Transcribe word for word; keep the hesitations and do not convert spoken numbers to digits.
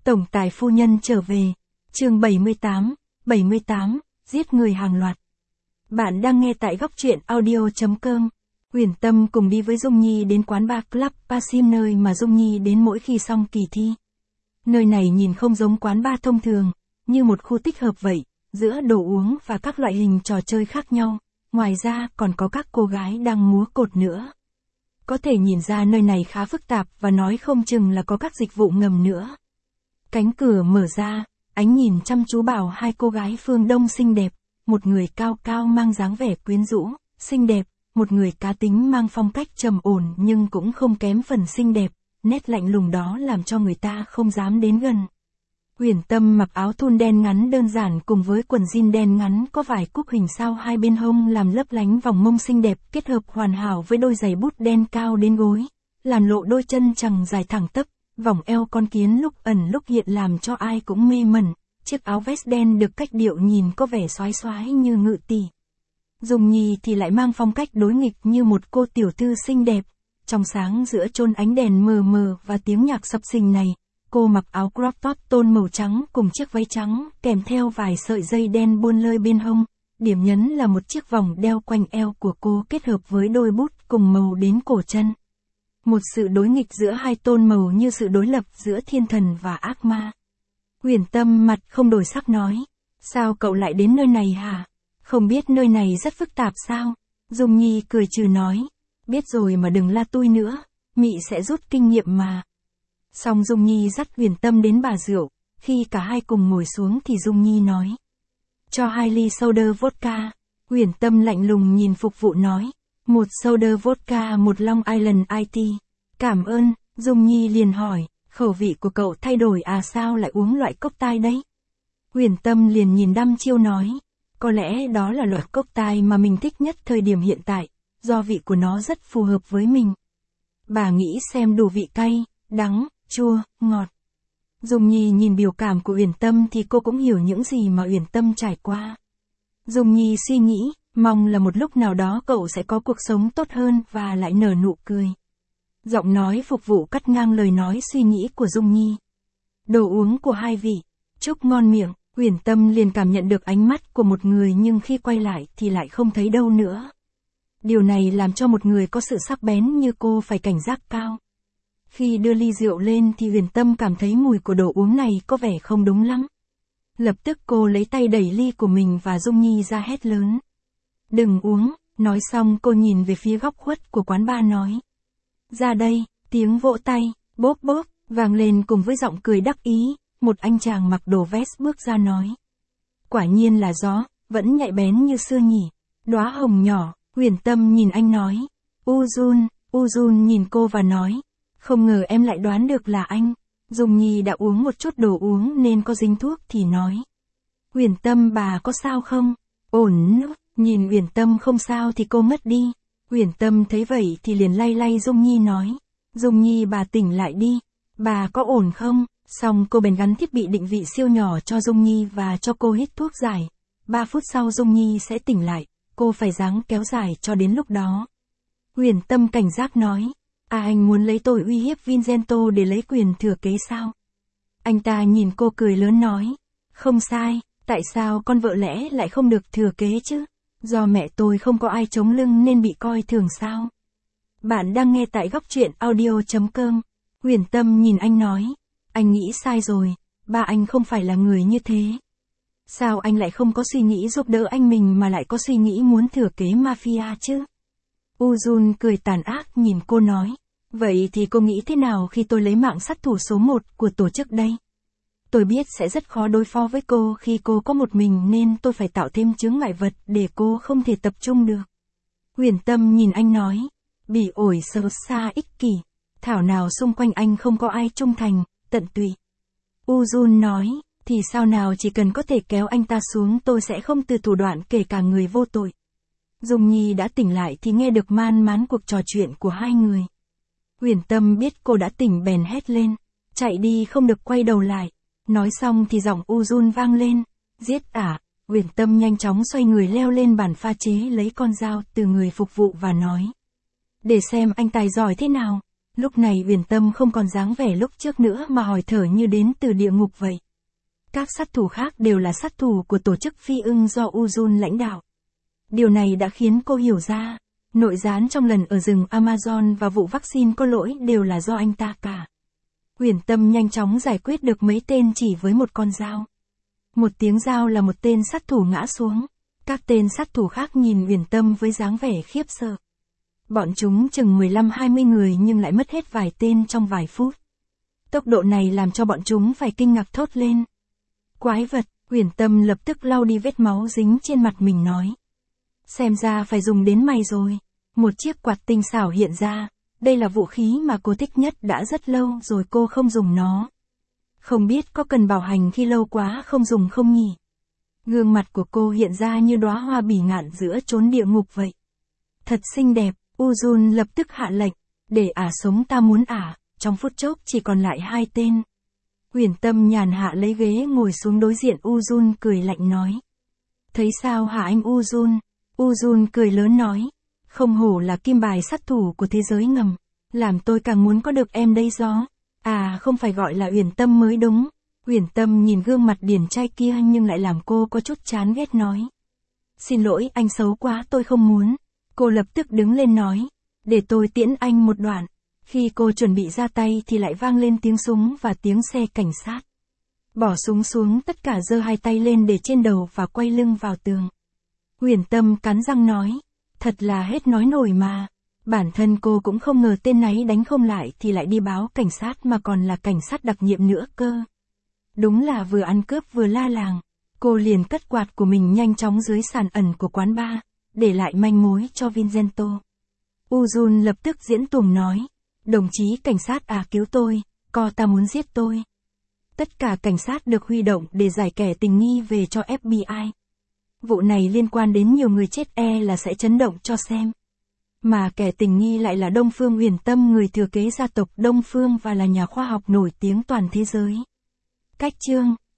Tổng tài phu nhân trở về. Chương bảy mươi tám, bảy mươi tám, giết người hàng loạt. Bạn đang nghe tại góc truyện audio chấm com. Uyển Tâm cùng đi với Dung Nhi đến quán bar Club Pasim, nơi mà Dung Nhi đến mỗi khi xong kỳ thi. Nơi này nhìn không giống quán bar thông thường, như một khu tích hợp vậy, giữa đồ uống và các loại hình trò chơi khác nhau. Ngoài ra còn có các cô gái đang múa cột nữa. Có thể nhìn ra nơi này khá phức tạp và nói không chừng là có các dịch vụ ngầm nữa. Cánh cửa mở ra, ánh nhìn chăm chú bảo hai cô gái phương Đông xinh đẹp, một người cao cao mang dáng vẻ quyến rũ, xinh đẹp, một người cá tính mang phong cách trầm ổn nhưng cũng không kém phần xinh đẹp, nét lạnh lùng đó làm cho người ta không dám đến gần. Uyển Tâm mặc áo thun đen ngắn đơn giản cùng với quần jean đen ngắn có vài cúc hình sao hai bên hông làm lấp lánh vòng mông xinh đẹp kết hợp hoàn hảo với đôi giày bút đen cao đến gối, làm lộ đôi chân chằng dài thẳng tắp, vòng eo con kiến lúc ẩn lúc hiện làm cho ai cũng mê mẩn, chiếc áo vest đen được cách điệu nhìn có vẻ xoái xoái như ngự tỷ. Dung Nhi thì lại mang phong cách đối nghịch như một cô tiểu thư xinh đẹp, trong sáng giữa chôn ánh đèn mờ mờ và tiếng nhạc sập sình này. Cô mặc áo crop top tôn màu trắng cùng chiếc váy trắng, kèm theo vài sợi dây đen buôn lơi bên hông. Điểm nhấn là một chiếc vòng đeo quanh eo của cô kết hợp với đôi bút cùng màu đến cổ chân. Một sự đối nghịch giữa hai tôn màu như sự đối lập giữa thiên thần và ác ma. Uyển Tâm mặt không đổi sắc nói, sao cậu lại đến nơi này hả? Không biết nơi này rất phức tạp sao? Dung Nhi cười trừ nói, biết rồi mà đừng la tui nữa, mị sẽ rút kinh nghiệm mà. Xong Dung Nhi dắt Uyển Tâm đến bà rượu, khi cả hai cùng ngồi xuống thì Dung Nhi nói, cho hai ly soda vodka. Uyển Tâm lạnh lùng nhìn phục vụ nói, một soda vodka một Long Island iced tea. Cảm ơn. Dung Nhi liền hỏi, khẩu vị của cậu thay đổi à, sao lại uống loại cốc tai đấy? Uyển Tâm liền nhìn đăm chiêu nói, có lẽ đó là loại cốc tai mà mình thích nhất thời điểm hiện tại, do vị của nó rất phù hợp với mình. Bà nghĩ xem đủ vị cay, đắng, chua, ngọt. Dung Nhi nhìn biểu cảm của Uyển Tâm thì cô cũng hiểu những gì mà Uyển Tâm trải qua. Dung Nhi suy nghĩ, mong là một lúc nào đó cậu sẽ có cuộc sống tốt hơn và lại nở nụ cười. Giọng nói phục vụ cắt ngang lời nói suy nghĩ của Dung Nhi. Đồ uống của hai vị, chúc ngon miệng. Uyển Tâm liền cảm nhận được ánh mắt của một người nhưng khi quay lại thì lại không thấy đâu nữa. Điều này làm cho một người có sự sắc bén như cô phải cảnh giác cao. Khi đưa ly rượu lên thì Uyển Tâm cảm thấy mùi của đồ uống này có vẻ không đúng lắm. Lập tức cô lấy tay đẩy ly của mình và Dung Nhi ra hét lớn, đừng uống. Nói xong cô nhìn về phía góc khuất của quán bar nói, ra đây. Tiếng vỗ tay, bốp bốp, vang lên cùng với giọng cười đắc ý. Một anh chàng mặc đồ vest bước ra nói, quả nhiên là gió, vẫn nhạy bén như xưa nhỉ. Đóa hồng nhỏ. Uyển Tâm nhìn anh nói, Ujun. Ujun nhìn cô và nói, không ngờ em lại đoán được là anh. Dung Nhi đã uống một chút đồ uống nên có dính thuốc thì nói, Uyển Tâm bà có sao không? Ổn. Nhìn Uyển Tâm không sao thì cô mất đi. Uyển Tâm thấy vậy thì liền lay lay Dung Nhi nói, Dung Nhi bà tỉnh lại đi, bà có ổn không? Xong cô bèn gắn thiết bị định vị siêu nhỏ cho Dung Nhi và cho cô hít thuốc giải. Ba phút sau Dung Nhi sẽ tỉnh lại, cô phải ráng kéo dài cho đến lúc đó. Uyển Tâm cảnh giác nói, à anh muốn lấy tôi uy hiếp Vincenzo để lấy quyền thừa kế sao? Anh ta nhìn cô cười lớn nói, không sai, tại sao con vợ lẽ lại không được thừa kế chứ? Do mẹ tôi không có ai chống lưng nên bị coi thường sao? Bạn đang nghe tại góc truyện audio chấm com. Uyển Tâm nhìn anh nói, anh nghĩ sai rồi, ba anh không phải là người như thế. Sao anh lại không có suy nghĩ giúp đỡ anh mình mà lại có suy nghĩ muốn thừa kế mafia chứ? Ujun cười tàn ác nhìn cô nói, vậy thì cô nghĩ thế nào khi tôi lấy mạng sát thủ số một của tổ chức đây? Tôi biết sẽ rất khó đối phó với cô khi cô có một mình nên tôi phải tạo thêm chướng ngại vật để cô không thể tập trung được. Uyển Tâm nhìn anh nói, bỉ ổi xấu xa ích kỷ, thảo nào xung quanh anh không có ai trung thành, tận tụy. Ujun nói, thì sao nào chỉ cần có thể kéo anh ta xuống tôi sẽ không từ thủ đoạn kể cả người vô tội. Dung Nhi đã tỉnh lại thì nghe được man mán cuộc trò chuyện của hai người. Uyển Tâm biết cô đã tỉnh bèn hét lên, chạy đi không được quay đầu lại. Nói xong thì giọng Ujun vang lên, giết à? Uyển Tâm nhanh chóng xoay người leo lên bàn pha chế lấy con dao từ người phục vụ và nói, để xem anh tài giỏi thế nào. Lúc này Uyển Tâm không còn dáng vẻ lúc trước nữa mà hỏi thở như đến từ địa ngục vậy. Các sát thủ khác đều là sát thủ của tổ chức phi ưng do Uzun lãnh đạo. Điều này đã khiến cô hiểu ra, nội gián trong lần ở rừng Amazon và vụ vaccine có lỗi đều là do anh ta cả. Uyển Tâm nhanh chóng giải quyết được mấy tên chỉ với một con dao. Một tiếng dao là một tên sát thủ ngã xuống. Các tên sát thủ khác nhìn Uyển Tâm với dáng vẻ khiếp sợ. Bọn chúng chừng mười lăm hai mươi người nhưng lại mất hết vài tên trong vài phút. Tốc độ này làm cho bọn chúng phải kinh ngạc thốt lên. Quái vật, Uyển Tâm lập tức lau đi vết máu dính trên mặt mình nói. Xem ra phải dùng đến mày rồi. Một chiếc quạt tinh xảo hiện ra. Đây là vũ khí mà cô thích nhất đã rất lâu rồi cô không dùng nó. Không biết có cần bảo hành khi lâu quá không dùng không nhỉ? Gương mặt của cô hiện ra như đóa hoa bỉ ngạn giữa chốn địa ngục vậy. Thật xinh đẹp, Uzun lập tức hạ lệnh. Để ả sống ta muốn ả, trong phút chốc chỉ còn lại hai tên. Uyển Tâm nhàn hạ lấy ghế ngồi xuống đối diện Uzun cười lạnh nói. Thấy sao hả anh Uzun? Uzun cười lớn nói. Không hổ là kim bài sát thủ của thế giới ngầm. Làm tôi càng muốn có được em đây gió. À không phải gọi là Uyển Tâm mới đúng. Uyển Tâm nhìn gương mặt điển trai kia nhưng lại làm cô có chút chán ghét nói. Xin lỗi anh xấu quá tôi không muốn. Cô lập tức đứng lên nói. Để tôi tiễn anh một đoạn. Khi cô chuẩn bị ra tay thì lại vang lên tiếng súng và tiếng xe cảnh sát. Bỏ súng xuống tất cả giơ hai tay lên để trên đầu và quay lưng vào tường. Uyển Tâm cắn răng nói. Thật là hết nói nổi mà. Bản thân cô cũng không ngờ tên náy đánh không lại thì lại đi báo cảnh sát mà còn là cảnh sát đặc nhiệm nữa cơ. Đúng là vừa ăn cướp vừa la làng. Cô liền cất quạt của mình nhanh chóng dưới sàn ẩn của quán bar, để lại manh mối cho Vincenzo. Uzun lập tức diễn tuồng nói. Đồng chí cảnh sát à cứu tôi, co ta muốn giết tôi. Tất cả cảnh sát được huy động để giải kẻ tình nghi về cho ép bê i. Vụ này liên quan đến nhiều người chết e là sẽ chấn động cho xem. Mà kẻ tình nghi lại là Đông Phương Uyển Tâm, người thừa kế gia tộc Đông Phương và là nhà khoa học nổi tiếng toàn thế giới. Cách chương